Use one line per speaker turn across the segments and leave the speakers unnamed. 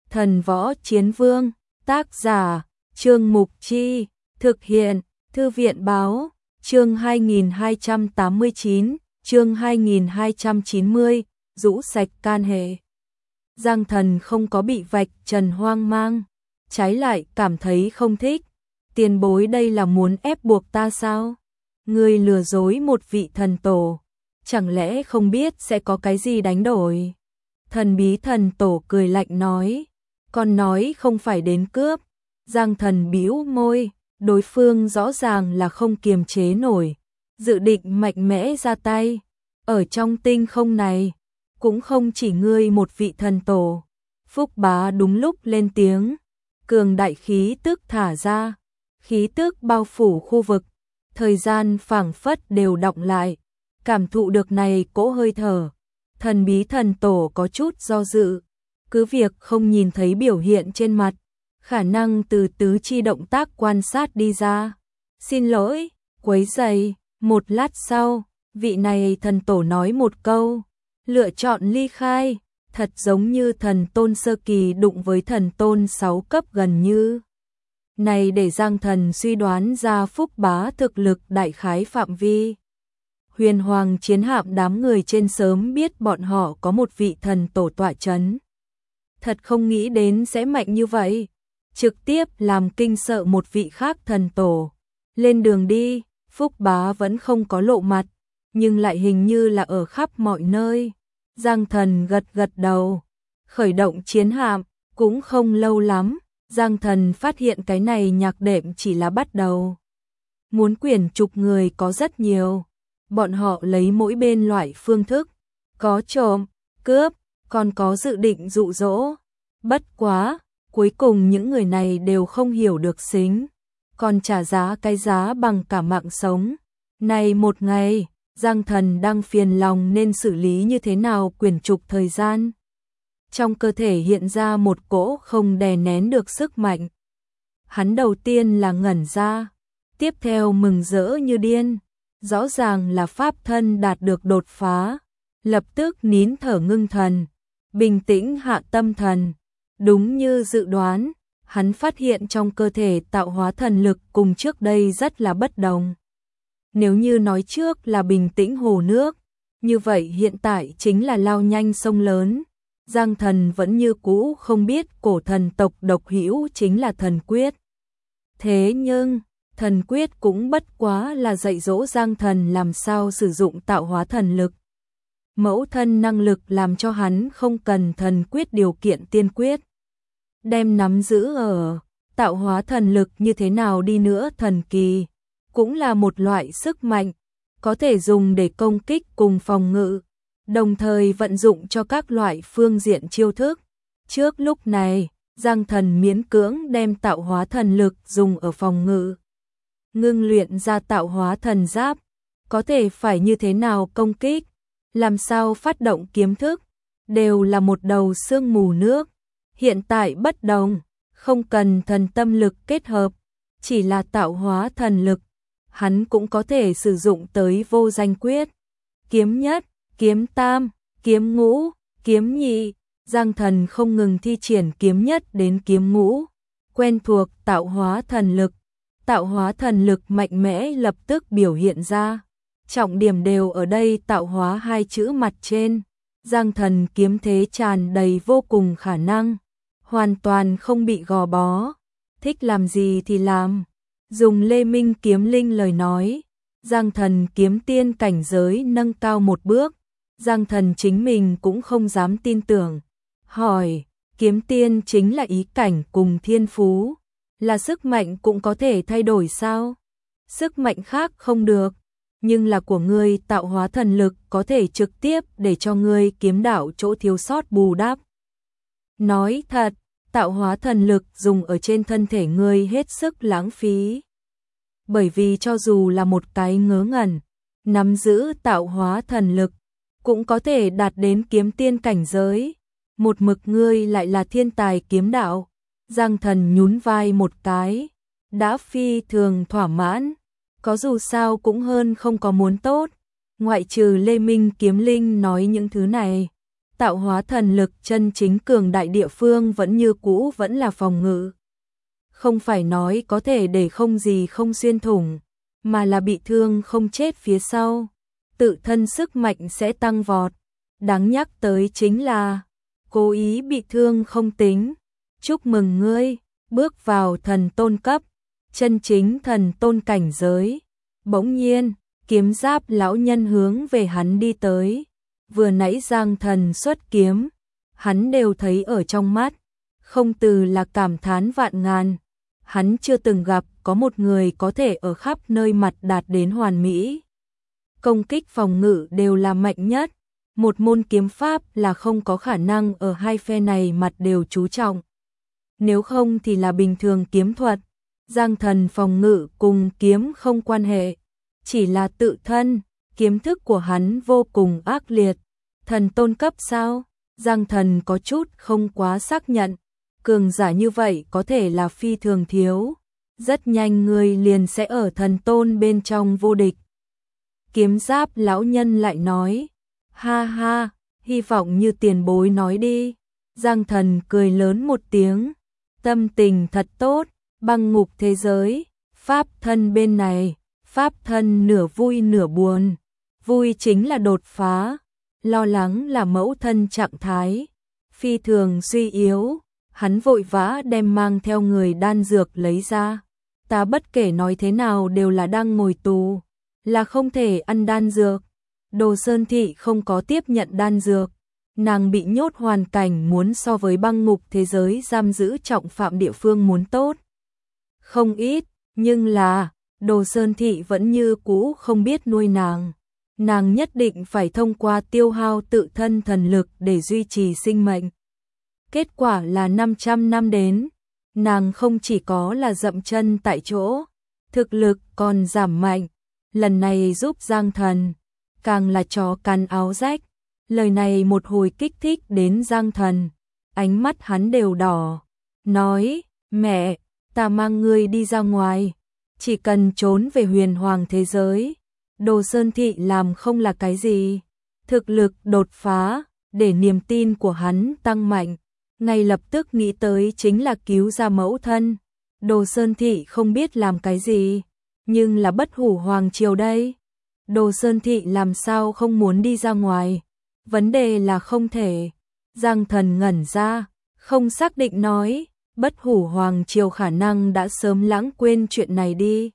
Thần Võ Chiến Vương, tác giả, Trương Mục Chi, thực hiện, Thư viện Báo, chương 2289, chương 2290, rũ sạch can hệ. Giang Thần không có bị vạch trần hoang mang, trái lại cảm thấy không thích. Tiền bối đây là muốn ép buộc ta sao? Ngươi lừa dối một vị thần tổ, chẳng lẽ không biết sẽ có cái gì đánh đổi? Thần bí thần tổ cười lạnh nói, còn nói không phải đến cướp. Giang Thần bĩu môi, đối phương rõ ràng là không kiềm chế nổi, dự định mạnh mẽ ra tay. Ở trong tinh không này, cũng không chỉ ngươi một vị thần tổ. Phúc Bá đúng lúc lên tiếng, cường đại khí tức thả ra, khí tức bao phủ khu vực, thời gian phảng phất đều đọng lại, cảm thụ được này cỗ hơi thở. Thần bí thần tổ có chút do dự, cứ việc không nhìn thấy biểu hiện trên mặt, khả năng từ tứ chi động tác quan sát đi ra. Xin lỗi, quấy rầy. Một lát sau, vị này thần tổ nói một câu, lựa chọn ly khai, thật giống như thần tôn sơ kỳ đụng với thần tôn 6 cấp gần như. Này để Giang Thần suy đoán ra Phúc Bá thực lực đại khái phạm vi. Huyền Hoàng chiến hạm đám người trên sớm biết bọn họ có một vị thần tổ tọa chấn. Thật không nghĩ đến sẽ mạnh như vậy, trực tiếp làm kinh sợ một vị khác thần tổ. Lên đường đi, Phúc Bá vẫn không có lộ mặt, nhưng lại hình như là ở khắp mọi nơi. Giang Thần gật gật đầu, khởi động chiến hạm, cũng không lâu lắm, Giang Thần phát hiện cái này nhạc đệm chỉ là bắt đầu. Muốn quyển trục người có rất nhiều, bọn họ lấy mỗi bên loại phương thức, có trộm, cướp, còn có dự định dụ dỗ. Bất quá, cuối cùng những người này đều không hiểu được xính, còn trả giá cái giá bằng cả mạng sống. Này một ngày, Giang Thần đang phiền lòng nên xử lý như thế nào quyển trục thời gian. Trong cơ thể hiện ra một cỗ không đè nén được sức mạnh. Hắn đầu tiên là ngẩn ra, tiếp theo mừng rỡ như điên, rõ ràng là pháp thân đạt được đột phá, lập tức nín thở ngưng thần, bình tĩnh hạ tâm thần. Đúng như dự đoán, hắn phát hiện trong cơ thể tạo hóa thần lực cùng trước đây rất là bất đồng. Nếu như nói trước là bình tĩnh hồ nước, như vậy hiện tại chính là lao nhanh sông lớn. Giang Thần vẫn như cũ không biết cổ thần tộc độc hữu chính là thần quyết. Thế nhưng, thần quyết cũng bất quá là dạy dỗ Giang Thần làm sao sử dụng tạo hóa thần lực. Mẫu thân năng lực làm cho hắn không cần thần quyết điều kiện tiên quyết. Đem nắm giữ ở tạo hóa thần lực như thế nào đi nữa thần kỳ, cũng là một loại sức mạnh, có thể dùng để công kích cùng phòng ngự, đồng thời vận dụng cho các loại phương diện chiêu thức. Trước lúc này, Giang Thần miễn cưỡng đem tạo hóa thần lực dùng ở phòng ngự. Ngưng luyện ra tạo hóa thần giáp, có thể phải như thế nào công kích, làm sao phát động kiếm thức, đều là một đầu sương mù nước. Hiện tại bất đồng, không cần thần tâm lực kết hợp, chỉ là tạo hóa thần lực, hắn cũng có thể sử dụng tới vô danh quyết. Kiếm nhất, kiếm tam, kiếm ngũ, kiếm nhị, Giang Thần không ngừng thi triển kiếm nhất đến kiếm ngũ, quen thuộc tạo hóa thần lực. Tạo hóa thần lực mạnh mẽ lập tức biểu hiện ra, trọng điểm đều ở đây tạo hóa hai chữ mặt trên. Giang Thần kiếm thế tràn đầy vô cùng khả năng, hoàn toàn không bị gò bó, thích làm gì thì làm. Dùng Lê Minh kiếm linh lời nói, Giang Thần kiếm tiên cảnh giới nâng cao một bước. Giang Thần chính mình cũng không dám tin tưởng, hỏi, kiếm tiên chính là ý cảnh cùng thiên phú, là sức mạnh cũng có thể thay đổi sao? Sức mạnh khác không được, nhưng là của ngươi tạo hóa thần lực có thể trực tiếp để cho ngươi kiếm đạo chỗ thiếu sót bù đắp. Nói thật, tạo hóa thần lực dùng ở trên thân thể ngươi hết sức lãng phí. Bởi vì cho dù là một cái ngớ ngẩn, nắm giữ tạo hóa thần lực, cũng có thể đạt đến kiếm tiên cảnh giới. Một mực ngươi lại là thiên tài kiếm đạo. Giang Thần nhún vai một cái, đã phi thường thỏa mãn, có dù sao cũng hơn không có muốn tốt. Ngoại trừ Lê Minh kiếm linh nói những thứ này, tạo hóa thần lực chân chính cường đại địa phương vẫn như cũ vẫn là phòng ngự. Không phải nói có thể để không gì không xuyên thủng, mà là bị thương không chết phía sau, tự thân sức mạnh sẽ tăng vọt. Đáng nhắc tới chính là, cố ý bị thương không tính. Chúc mừng ngươi, bước vào thần tôn cấp, chân chính thần tôn cảnh giới. Bỗng nhiên, kiếm giáp lão nhân hướng về hắn đi tới. Vừa nãy Giang Thần xuất kiếm, hắn đều thấy ở trong mắt, không từ là cảm thán vạn ngàn. Hắn chưa từng gặp có một người có thể ở khắp nơi mặt đạt đến hoàn mỹ. Công kích phòng ngự đều là mạnh nhất, một môn kiếm pháp là không có khả năng ở hai phe này mặt đều chú trọng. Nếu không thì là bình thường kiếm thuật, Giang Thần phòng ngự cùng kiếm không quan hệ, chỉ là tự thân, kiếm thức của hắn vô cùng ác liệt. Thần tôn cấp sao? Giang Thần có chút không quá xác nhận, cường giả như vậy có thể là phi thường thiếu, rất nhanh người liền sẽ ở thần tôn bên trong vô địch. Kiếm giáp lão nhân lại nói, ha ha, hy vọng như tiền bối nói đi. Giang Thần cười lớn một tiếng, tâm tình thật tốt. Băng ngục thế giới, pháp thân bên này, pháp thân nửa vui nửa buồn. Vui chính là đột phá, lo lắng là mẫu thân trạng thái phi thường suy yếu. Hắn vội vã đem mang theo người đan dược lấy ra. Ta bất kể nói thế nào đều là đang ngồi tù, là không thể ăn đan dược. Đồ Sơn Thị không có tiếp nhận đan dược, nàng bị nhốt hoàn cảnh muốn so với băng ngục thế giới giam giữ trọng phạm địa phương muốn tốt không ít, nhưng là Đồ Sơn Thị vẫn như cũ không biết nuôi nàng. Nàng nhất định phải thông qua tiêu hao tự thân thần lực để duy trì sinh mệnh. Kết quả là 500 năm đến, nàng không chỉ có là dậm chân tại chỗ, thực lực còn giảm mạnh. Lần này giúp Giang Thần, càng là chó cắn áo rách. Lời này một hồi kích thích đến Giang Thần, ánh mắt hắn đều đỏ, nói, mẹ, ta mang ngươi đi ra ngoài, chỉ cần trốn về huyền hoàng thế giới. Đồ Sơn Thị làm không là cái gì, thực lực đột phá, để niềm tin của hắn tăng mạnh, ngay lập tức nghĩ tới chính là cứu ra mẫu thân. Đồ Sơn Thị không biết làm cái gì, nhưng là bất hủ hoàng triều đây. Đồ Sơn Thị làm sao không muốn đi ra ngoài, vấn đề là không thể. Giang Thần ngẩn ra, không xác định nói, bất hủ hoàng triều khả năng đã sớm lãng quên chuyện này đi.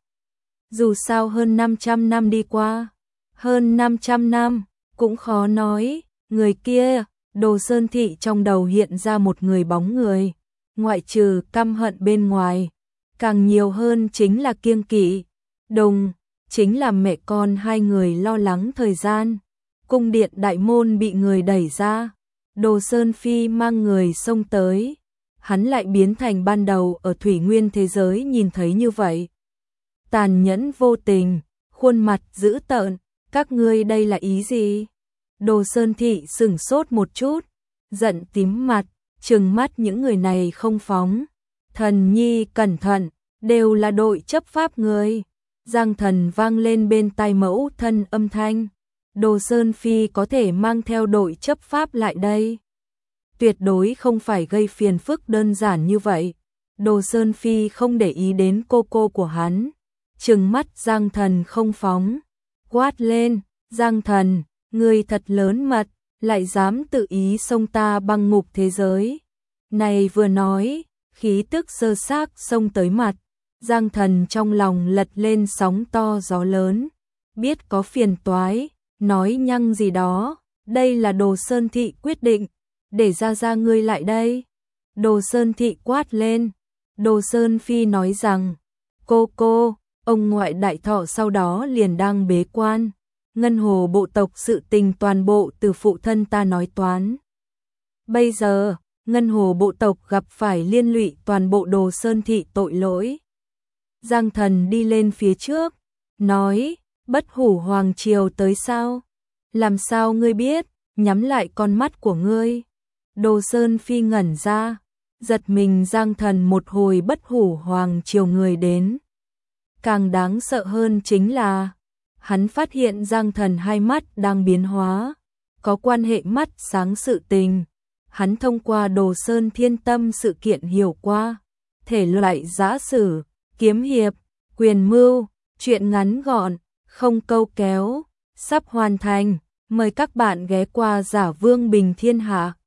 Dù sao hơn 500 năm đi qua, hơn 500 năm, cũng khó nói. Người kia, Đồ Sơn Thị trong đầu hiện ra một người bóng người, ngoại trừ căm hận bên ngoài, càng nhiều hơn chính là kiêng kỵ. Đồng, chính là mẹ con hai người lo lắng thời gian. Cung điện đại môn bị người đẩy ra, Đồ Sơn Phi mang người xông tới, hắn lại biến thành ban đầu ở thủy nguyên thế giới nhìn thấy như vậy. Tàn nhẫn vô tình, khuôn mặt dữ tợn, các ngươi đây là ý gì? Đồ Sơn Thị sửng sốt một chút, giận tím mặt, trừng mắt những người này không phóng. Thần nhi cẩn thận, đều là đội chấp pháp người. Giang Thần vang lên bên tai mẫu thân âm thanh. Đồ Sơn Phi có thể mang theo đội chấp pháp lại đây, tuyệt đối không phải gây phiền phức đơn giản như vậy. Đồ Sơn Phi không để ý đến cô của hắn, trừng mắt Giang Thần không phóng, quát lên, Giang Thần, ngươi thật lớn mật, lại dám tự ý xông ta băng ngục thế giới. Này vừa nói, khí tức sơ xác xông tới mặt, Giang Thần trong lòng lật lên sóng to gió lớn, biết có phiền toái, nói nhăng gì đó, đây là Đồ Sơn Thị quyết định, để ra ngươi lại đây. Đồ Sơn Thị quát lên. Đồ Sơn Phi nói rằng, cô, ông ngoại đại thọ sau đó liền đang bế quan, ngân hồ bộ tộc sự tình toàn bộ từ phụ thân ta nói toán. Bây giờ, ngân hồ bộ tộc gặp phải liên lụy toàn bộ Đồ Sơn Thị tội lỗi. Giang Thần đi lên phía trước, nói, bất hủ hoàng triều tới sao? Làm sao ngươi biết? Nhắm lại con mắt của ngươi. Đồ Sơn Phi ngẩn ra, giật mình. Giang Thần một hồi bất hủ hoàng triều người đến. Càng đáng sợ hơn chính là, hắn phát hiện Giang Thần hai mắt đang biến hóa, có quan hệ mắt sáng sự tình. Hắn thông qua Đồ Sơn Thiên Tâm sự kiện hiểu qua thể loại giã sử, kiếm hiệp, quyền mưu, truyện ngắn gọn, không câu kéo, sắp hoàn thành. Mời các bạn ghé qua Giả Vương Bình Thiên Hạ.